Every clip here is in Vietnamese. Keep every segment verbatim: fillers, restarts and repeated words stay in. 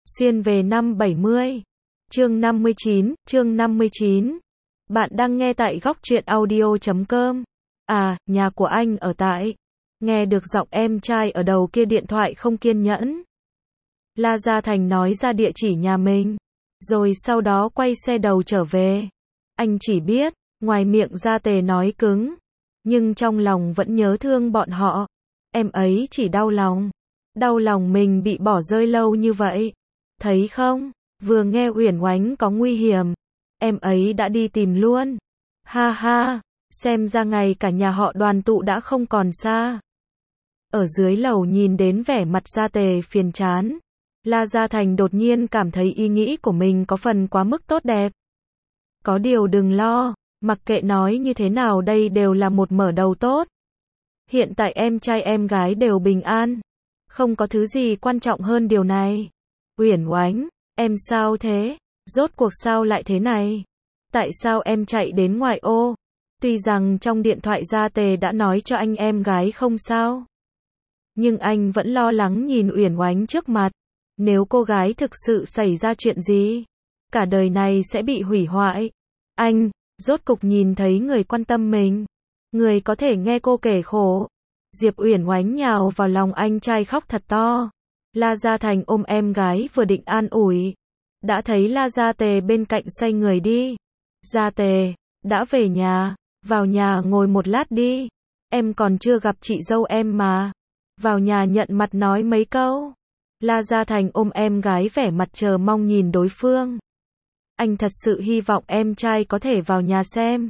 Xuyên về năm bảy mươi. Chương năm mươi chín, chương năm mươi chín. Bạn đang nghe tại góc truyện audio chấm com. À, nhà của anh ở tại. Nghe được giọng em trai ở đầu kia điện thoại không kiên nhẫn. La Gia Thành nói ra địa chỉ nhà mình. Rồi sau đó quay xe đầu trở về. Anh chỉ biết, ngoài miệng ra Tề nói cứng. Nhưng trong lòng vẫn nhớ thương bọn họ. Em ấy chỉ đau lòng. Đau lòng mình bị bỏ rơi lâu như vậy. Thấy không, vừa nghe Uyển Oánh có nguy hiểm, em ấy đã đi tìm luôn. Ha ha, xem ra ngày cả nhà họ đoàn tụ đã không còn xa. Ở dưới lầu nhìn đến vẻ mặt Gia Tề phiền chán, La Gia Thành đột nhiên cảm thấy ý nghĩ của mình có phần quá mức tốt đẹp. Có điều đừng lo, mặc kệ nói như thế nào đây đều là một mở đầu tốt. Hiện tại em trai em gái đều bình an, không có thứ gì quan trọng hơn điều này. Uyển Oánh, em sao thế? Rốt cuộc sao lại thế này? Tại sao em chạy đến ngoại ô? Tuy rằng trong điện thoại Gia Tề đã nói cho anh em gái không sao, nhưng anh vẫn lo lắng nhìn Uyển Oánh trước mặt. Nếu cô gái thực sự xảy ra chuyện gì, cả đời này sẽ bị hủy hoại. Anh, rốt cục nhìn thấy người quan tâm mình, người có thể nghe cô kể khổ. Diệp Uyển Oánh nhào vào lòng anh trai khóc thật to. La Gia Thành ôm em gái vừa định an ủi, đã thấy La Gia Tề bên cạnh xoay người đi. Gia Tề, đã về nhà, vào nhà ngồi một lát đi. Em còn chưa gặp chị dâu em mà. Vào nhà nhận mặt nói mấy câu. La Gia Thành ôm em gái vẻ mặt chờ mong nhìn đối phương. Anh thật sự hy vọng em trai có thể vào nhà xem.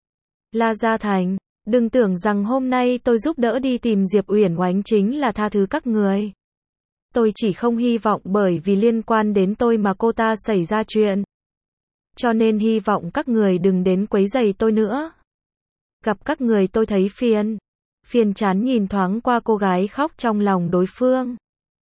La Gia Thành, đừng tưởng rằng hôm nay tôi giúp đỡ đi tìm Diệp Uyển Oánh chính là tha thứ các người. Tôi chỉ không hy vọng bởi vì liên quan đến tôi mà cô ta xảy ra chuyện. Cho nên hy vọng các người đừng đến quấy rầy tôi nữa. Gặp các người tôi thấy phiền. Phiền chán nhìn thoáng qua cô gái khóc trong lòng đối phương.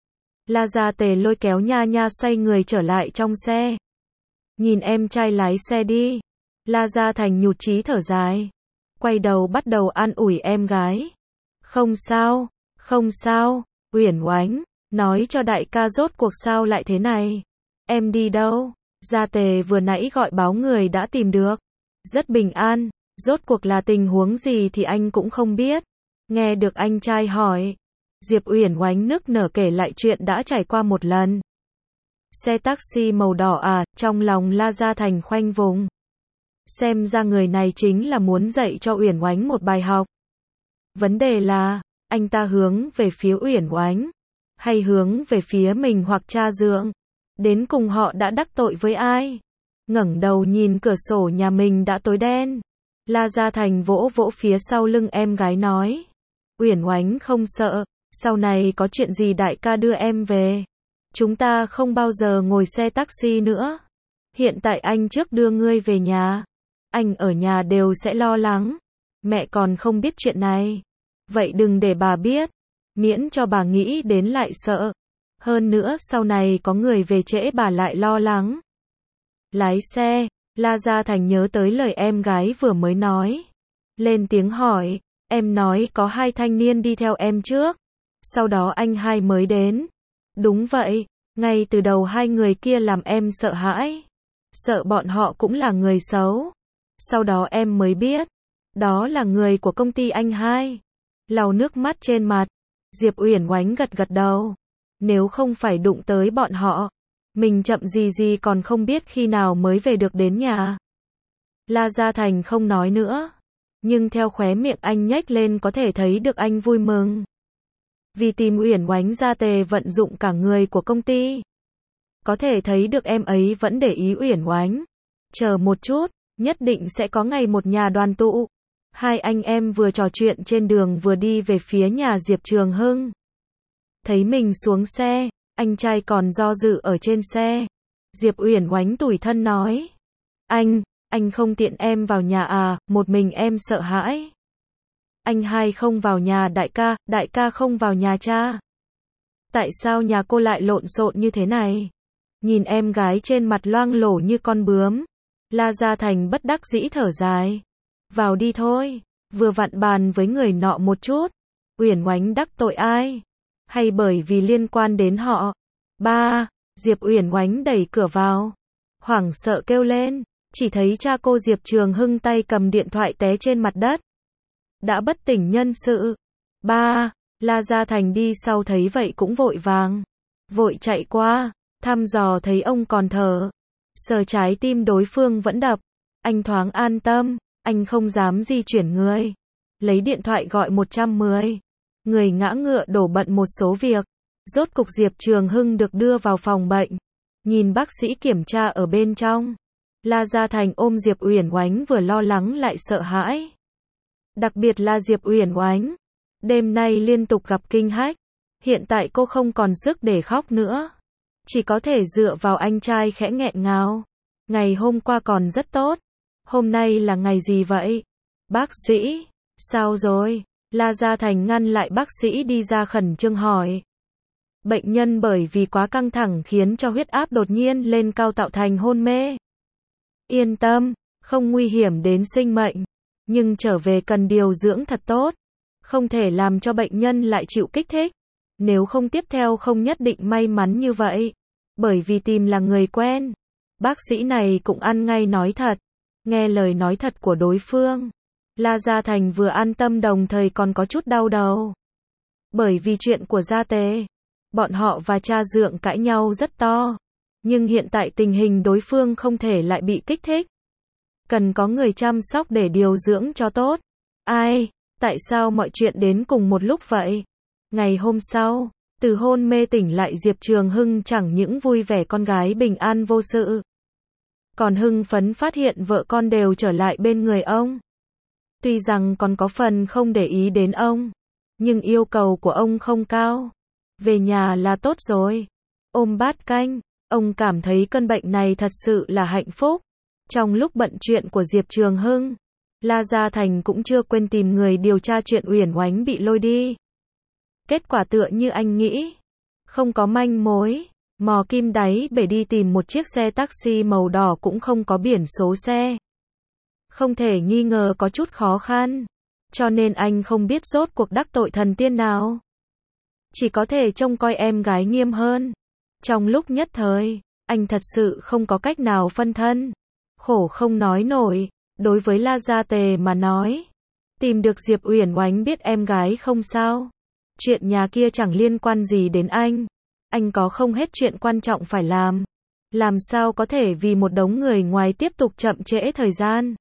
La Gia Tề lôi kéo Nha Nha xoay người trở lại trong xe. Nhìn em trai lái xe đi. La Gia Thành nhụt chí thở dài. Quay đầu bắt đầu an ủi em gái. Không sao, không sao, Uyển Oánh, nói cho đại ca rốt cuộc sao lại thế này. Em đi đâu? Gia Tề vừa nãy gọi báo người đã tìm được. Rất bình an, rốt cuộc là tình huống gì thì anh cũng không biết. Nghe được anh trai hỏi, Diệp Uyển Oánh nức nở kể lại chuyện đã trải qua một lần. Xe taxi màu đỏ à, trong lòng La Gia Thành khoanh vùng. Xem ra người này chính là muốn dạy cho Uyển Oánh một bài học. Vấn đề là, anh ta hướng về phía Uyển Oánh, hay hướng về phía mình hoặc cha dượng? Đến cùng họ đã đắc tội với ai? Ngẩng đầu nhìn cửa sổ nhà mình đã tối đen. La Gia Thành vỗ vỗ phía sau lưng em gái nói. Uyển Oánh không sợ, sau này có chuyện gì đại ca đưa em về. Chúng ta không bao giờ ngồi xe taxi nữa. Hiện tại anh trước đưa ngươi về nhà. Anh ở nhà đều sẽ lo lắng. Mẹ còn không biết chuyện này. Vậy đừng để bà biết. Miễn cho bà nghĩ đến lại sợ. Hơn nữa sau này có người về trễ bà lại lo lắng. Lái xe, La Gia Thành nhớ tới lời em gái vừa mới nói. Lên tiếng hỏi, em nói có hai thanh niên đi theo em trước. Sau đó anh hai mới đến. Đúng vậy, ngay từ đầu hai người kia làm em sợ hãi. Sợ bọn họ cũng là người xấu. Sau đó em mới biết, đó là người của công ty anh hai. Lau nước mắt trên mặt, Diệp Uyển Oánh gật gật đầu. Nếu không phải đụng tới bọn họ, mình chậm gì gì còn không biết khi nào mới về được đến nhà. La Gia Thành không nói nữa, nhưng theo khóe miệng anh nhếch lên có thể thấy được anh vui mừng. Vì tìm Uyển Oánh Gia Tề vận dụng cả người của công ty. Có thể thấy được em ấy vẫn để ý Uyển Oánh. Chờ một chút, nhất định sẽ có ngày một nhà đoàn tụ. Hai anh em vừa trò chuyện trên đường vừa đi về phía nhà Diệp Trường Hưng. Thấy mình xuống xe, anh trai còn do dự ở trên xe. Diệp Uyển Oánh tủi thân nói. Anh, anh không tiện em vào nhà à, một mình em sợ hãi. Anh hai không vào nhà đại ca, đại ca không vào nhà cha. Tại sao nhà cô lại lộn xộn như thế này? Nhìn em gái trên mặt loang lổ như con bướm. La Gia Thành bất đắc dĩ thở dài. Vào đi thôi, vừa vặn bàn với người nọ một chút. Uyển Oánh đắc tội ai? Hay bởi vì liên quan đến họ? Ba, Diệp Uyển Oánh đẩy cửa vào, hoảng sợ kêu lên, chỉ thấy cha cô Diệp Trường Hưng tay cầm điện thoại té trên mặt đất. Đã bất tỉnh nhân sự. Ba, La Gia Thành đi sau thấy vậy cũng vội vàng, vội chạy qua, thăm dò thấy ông còn thở, sờ trái tim đối phương vẫn đập, anh thoáng an tâm, anh không dám di chuyển người, lấy điện thoại gọi một trăm mười. Người ngã ngựa đổ bận một số việc, rốt cục Diệp Trường Hưng được đưa vào phòng bệnh, nhìn bác sĩ kiểm tra ở bên trong. La Gia Thành ôm Diệp Uyển Oánh vừa lo lắng lại sợ hãi. Đặc biệt là Diệp Uyển Oánh, đêm nay liên tục gặp kinh hách, hiện tại cô không còn sức để khóc nữa, chỉ có thể dựa vào anh trai khẽ nghẹn ngào. Ngày hôm qua còn rất tốt, hôm nay là ngày gì vậy? Bác sĩ, sao rồi? La Gia Thành ngăn lại bác sĩ đi ra khẩn trương hỏi. Bệnh nhân bởi vì quá căng thẳng khiến cho huyết áp đột nhiên lên cao tạo thành hôn mê. Yên tâm, không nguy hiểm đến sinh mệnh, nhưng trở về cần điều dưỡng thật tốt, không thể làm cho bệnh nhân lại chịu kích thích, nếu không tiếp theo không nhất định may mắn như vậy, bởi vì tìm là người quen. Bác sĩ này cũng ăn ngay nói thật, nghe lời nói thật của đối phương. La Gia Thành vừa an tâm đồng thời còn có chút đau đầu. Bởi vì chuyện của Gia Tề, bọn họ và cha dượng cãi nhau rất to, nhưng hiện tại tình hình đối phương không thể lại bị kích thích, cần có người chăm sóc để điều dưỡng cho tốt. Ai, tại sao mọi chuyện đến cùng một lúc vậy? Ngày hôm sau, từ hôn mê tỉnh lại Diệp Trường Hưng chẳng những vui vẻ con gái bình an vô sự, còn hưng phấn phát hiện vợ con đều trở lại bên người ông. Tuy rằng còn có phần không để ý đến ông, nhưng yêu cầu của ông không cao. Về nhà là tốt rồi. Ôm bát canh, ông cảm thấy cơn bệnh này thật sự là hạnh phúc. Trong lúc bận chuyện của Diệp Trường Hưng, La Gia Thành cũng chưa quên tìm người điều tra chuyện Uyển Oánh bị lôi đi. Kết quả tựa như anh nghĩ, không có manh mối, mò kim đáy bể đi tìm một chiếc xe taxi màu đỏ cũng không có biển số xe. Không thể nghi ngờ có chút khó khăn, cho nên anh không biết rốt cuộc đắc tội thần tiên nào. Chỉ có thể trông coi em gái nghiêm hơn. Trong lúc nhất thời, anh thật sự không có cách nào phân thân. Khổ không nói nổi, đối với La Gia Tề mà nói. Tìm được Diệp Uyển Oánh biết em gái không sao. Chuyện nhà kia chẳng liên quan gì đến anh. Anh có không hết chuyện quan trọng phải làm. Làm sao có thể vì một đống người ngoài tiếp tục chậm trễ thời gian.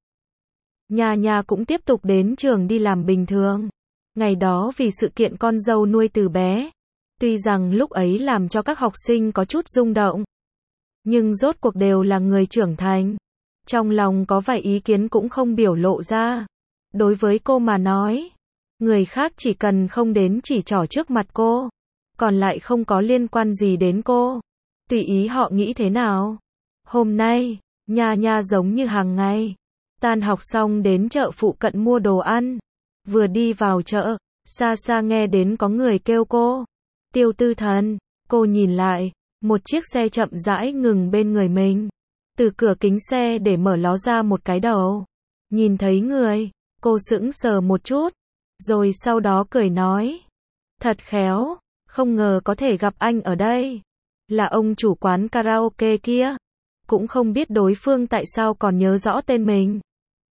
Nhà nhà cũng tiếp tục đến trường đi làm bình thường. Ngày đó vì sự kiện con dâu nuôi từ bé, tuy rằng lúc ấy làm cho các học sinh có chút rung động, nhưng rốt cuộc đều là người trưởng thành. Trong lòng có vài ý kiến cũng không biểu lộ ra. Đối với cô mà nói, người khác chỉ cần không đến chỉ trỏ trước mặt cô, còn lại không có liên quan gì đến cô. Tùy ý họ nghĩ thế nào. Hôm nay, Nha Nha giống như hàng ngày. Tan học xong đến chợ phụ cận mua đồ ăn. Vừa đi vào chợ, xa xa nghe đến có người kêu cô. Tiêu Tư Thần, cô nhìn lại, một chiếc xe chậm rãi ngừng bên người mình. Từ cửa kính xe để mở ló ra một cái đầu. Nhìn thấy người, cô sững sờ một chút, rồi sau đó cười nói. Thật khéo, không ngờ có thể gặp anh ở đây. Là ông chủ quán karaoke kia. Cũng không biết đối phương tại sao còn nhớ rõ tên mình.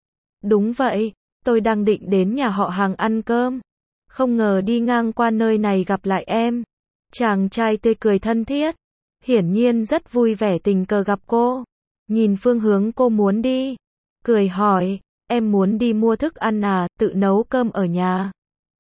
Đúng vậy, tôi đang định đến nhà họ Hàng ăn cơm. Không ngờ đi ngang qua nơi này gặp lại em. Chàng trai tươi cười thân thiết, hiển nhiên rất vui vẻ tình cờ gặp cô. Nhìn phương hướng cô muốn đi, cười hỏi, em muốn đi mua thức ăn à, tự nấu cơm ở nhà?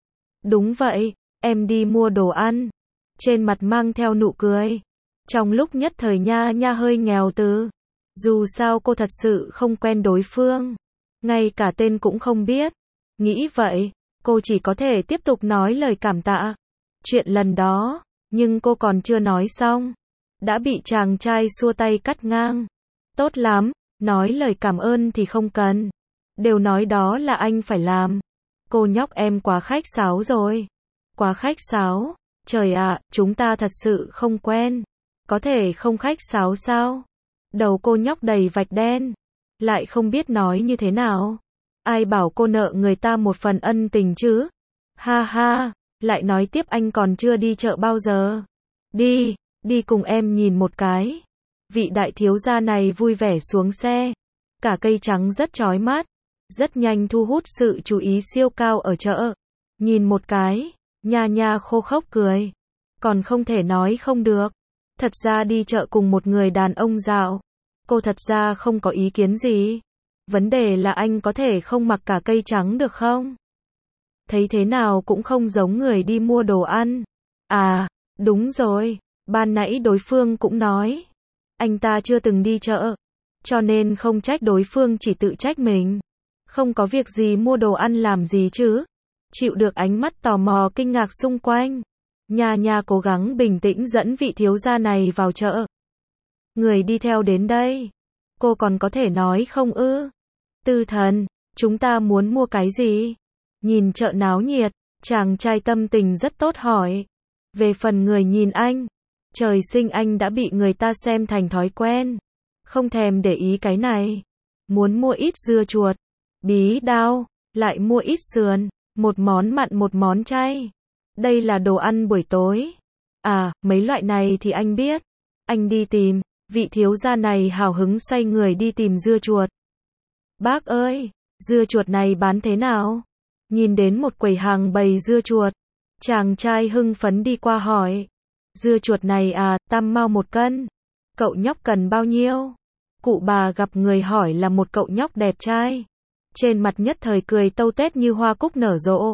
Đúng vậy, em đi mua đồ ăn. Trên mặt mang theo nụ cười. Trong lúc nhất thời Nha Nha hơi nghèo từ. Dù sao cô thật sự không quen đối phương. Ngay cả tên cũng không biết. Nghĩ vậy, cô chỉ có thể tiếp tục nói lời cảm tạ. Chuyện lần đó, nhưng cô còn chưa nói xong. Đã bị chàng trai xua tay cắt ngang. Tốt lắm, nói lời cảm ơn thì không cần. Đều nói đó là anh phải làm. Cô nhóc em quá khách sáo rồi. Quá khách sáo? Trời ạ, chúng ta thật sự không quen. Có thể không khách sáo sao? Đầu cô nhóc đầy vạch đen. Lại không biết nói như thế nào. Ai bảo cô nợ người ta một phần ân tình chứ? Ha ha, lại nói tiếp anh còn chưa đi chợ bao giờ. Đi, đi cùng em nhìn một cái. Vị đại thiếu gia này vui vẻ xuống xe. Cả cây trắng rất chói mắt, rất nhanh thu hút sự chú ý siêu cao ở chợ. Nhìn một cái, Nha Nha khô khốc cười. Còn không thể nói không được. Thật ra đi chợ cùng một người đàn ông dạo, cô thật ra không có ý kiến gì. Vấn đề là anh có thể không mặc cả cây trắng được không? Thấy thế nào cũng không giống người đi mua đồ ăn. À, đúng rồi, ban nãy đối phương cũng nói. Anh ta chưa từng đi chợ, cho nên không trách đối phương, chỉ tự trách mình. Không có việc gì mua đồ ăn làm gì chứ? Chịu được ánh mắt tò mò kinh ngạc xung quanh. Nha Nha cố gắng bình tĩnh dẫn vị thiếu gia này vào chợ. Người đi theo đến đây, cô còn có thể nói không ư? Tư thần, chúng ta muốn mua cái gì? Nhìn chợ náo nhiệt, chàng trai tâm tình rất tốt hỏi. Về phần người nhìn anh, trời sinh anh đã bị người ta xem thành thói quen, không thèm để ý cái này. Muốn mua ít dưa chuột, bí đao, lại mua ít sườn, một món mặn một món chay. Đây là đồ ăn buổi tối. À, mấy loại này thì anh biết. Anh đi tìm. Vị thiếu gia này hào hứng xoay người đi tìm dưa chuột. Bác ơi, dưa chuột này bán thế nào? Nhìn đến một quầy hàng bày dưa chuột, chàng trai hưng phấn đi qua hỏi. Dưa chuột này à, tam mao một cân. Cậu nhóc cần bao nhiêu? Cụ bà gặp người hỏi là một cậu nhóc đẹp trai. Trên mặt nhất thời cười tâu tuét như hoa cúc nở rộ.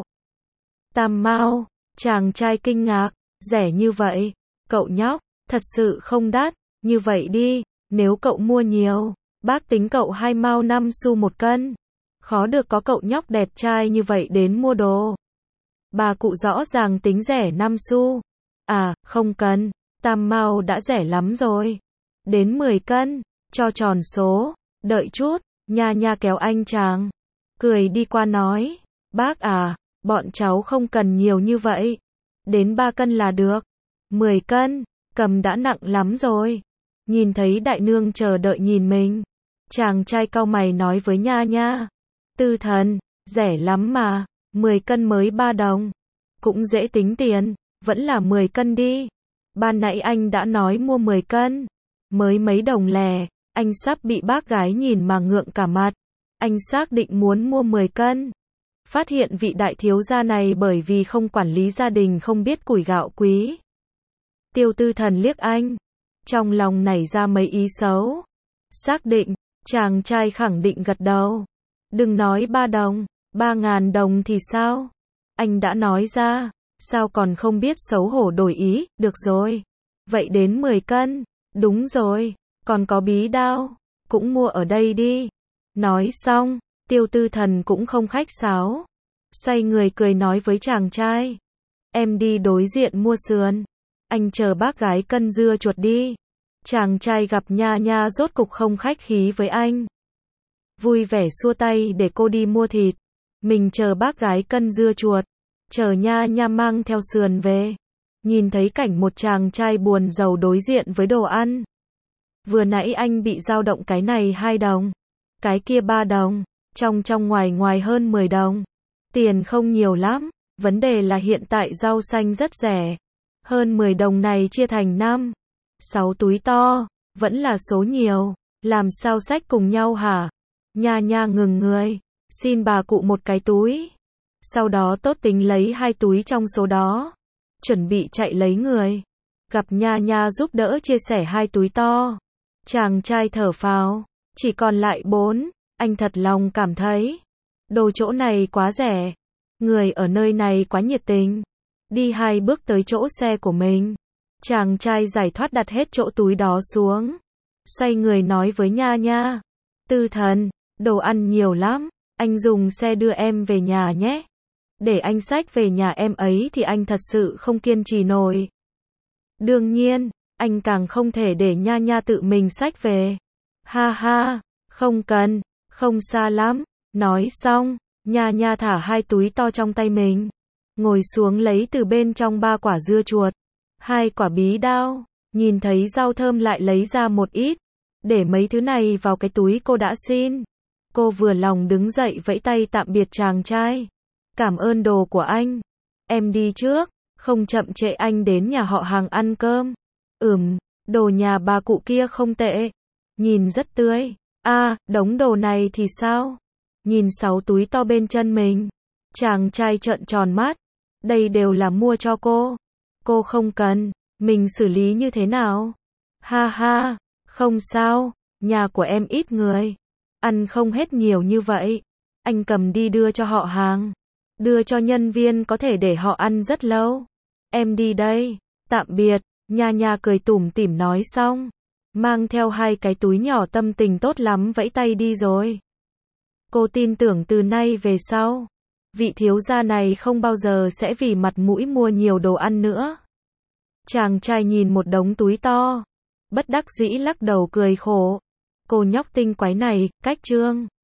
Tam mao, chàng trai kinh ngạc, rẻ như vậy. Cậu nhóc, thật sự không đắt, như vậy đi, nếu cậu mua nhiều, bác tính cậu hai mao năm xu một cân. Khó được có cậu nhóc đẹp trai như vậy đến mua đồ. Bà cụ rõ ràng tính rẻ năm xu. À, không cần, tam mao đã rẻ lắm rồi. Đến mười cân, cho tròn số, đợi chút. Nha Nha kéo anh chàng, cười đi qua nói. Bác à, bọn cháu không cần nhiều như vậy. Đến ba cân là được. mười cân, cầm đã nặng lắm rồi. Nhìn thấy đại nương chờ đợi nhìn mình, chàng trai cau mày nói với Nha Nha. Tư thần, rẻ lắm mà, mười cân mới ba đồng. Cũng dễ tính tiền, vẫn là mười cân đi. Ban nãy anh đã nói mua mười cân, mới mấy đồng lẻ, anh sắp bị bác gái nhìn mà ngượng cả mặt. Anh xác định muốn mua mười cân. Phát hiện vị đại thiếu gia này bởi vì không quản lý gia đình không biết củi gạo quý. Tiêu Tư Thần liếc anh, trong lòng nảy ra mấy ý xấu. Xác định, chàng trai khẳng định gật đầu. Đừng nói ba đồng, ba ngàn đồng thì sao? Anh đã nói ra, sao còn không biết xấu hổ đổi ý, được rồi. Vậy đến mười cân, đúng rồi, còn có bí đao, cũng mua ở đây đi. Nói xong, Tiêu Tư Thần cũng không khách sáo. Xoay người cười nói với chàng trai. Em đi đối diện mua sườn. Anh chờ bác gái cân dưa chuột đi. Chàng trai gặp Nha Nha rốt cục không khách khí với anh. Vui vẻ xua tay để cô đi mua thịt. Mình chờ bác gái cân dưa chuột. Chờ Nha Nha mang theo sườn về. Nhìn thấy cảnh một chàng trai buồn rầu đối diện với đồ ăn. Vừa nãy anh bị dao động cái này hai đồng. Cái kia ba đồng. Trong trong ngoài ngoài hơn mười đồng. Tiền không nhiều lắm. Vấn đề là hiện tại rau xanh rất rẻ. Hơn mười đồng này chia thành năm, sáu túi to. Vẫn là số nhiều. Làm sao xách cùng nhau hả? Nha Nha ngừng người. Xin bà cụ một cái túi. Sau đó tốt tính lấy hai túi trong số đó. Chuẩn bị chạy lấy người. Gặp Nha Nha giúp đỡ chia sẻ hai túi to. Chàng trai thở phào. Chỉ còn lại bốn. Anh thật lòng cảm thấy đồ chỗ này quá rẻ. Người ở nơi này quá nhiệt tình. Đi hai bước tới chỗ xe của mình. Chàng trai giải thoát đặt hết chỗ túi đó xuống. Xoay người nói với Nha Nha. Tư thần, đồ ăn nhiều lắm. Anh dùng xe đưa em về nhà nhé. Để anh xách về nhà em ấy thì anh thật sự không kiên trì nổi. Đương nhiên, anh càng không thể để Nha Nha tự mình xách về. Ha ha, không cần, không xa lắm. Nói xong, Nha Nha thả hai túi to trong tay mình. Ngồi xuống lấy từ bên trong ba quả dưa chuột. Hai quả bí đao. Nhìn thấy rau thơm lại lấy ra một ít. Để mấy thứ này vào cái túi cô đã xin. Cô vừa lòng đứng dậy vẫy tay tạm biệt chàng trai. Cảm ơn đồ của anh. Em đi trước, không chậm trễ anh đến nhà họ hàng ăn cơm. Ừm, đồ nhà bà cụ kia không tệ. Nhìn rất tươi. À, đống đồ này thì sao? Nhìn sáu túi to bên chân mình. Chàng trai trợn tròn mắt. Đây đều là mua cho cô. Cô không cần. Mình xử lý như thế nào? Ha ha, không sao. Nhà của em ít người. Ăn không hết nhiều như vậy. Anh cầm đi đưa cho họ hàng. Đưa cho nhân viên có thể để họ ăn rất lâu. Em đi đây. Tạm biệt. Nha nha cười tủm tỉm nói xong. Mang theo hai cái túi nhỏ tâm tình tốt lắm vẫy tay đi rồi. Cô tin tưởng từ nay về sau, vị thiếu gia này không bao giờ sẽ vì mặt mũi mua nhiều đồ ăn nữa. Chàng trai nhìn một đống túi to. Bất đắc dĩ lắc đầu cười khổ. Cô nhóc tinh quái này, cách trương.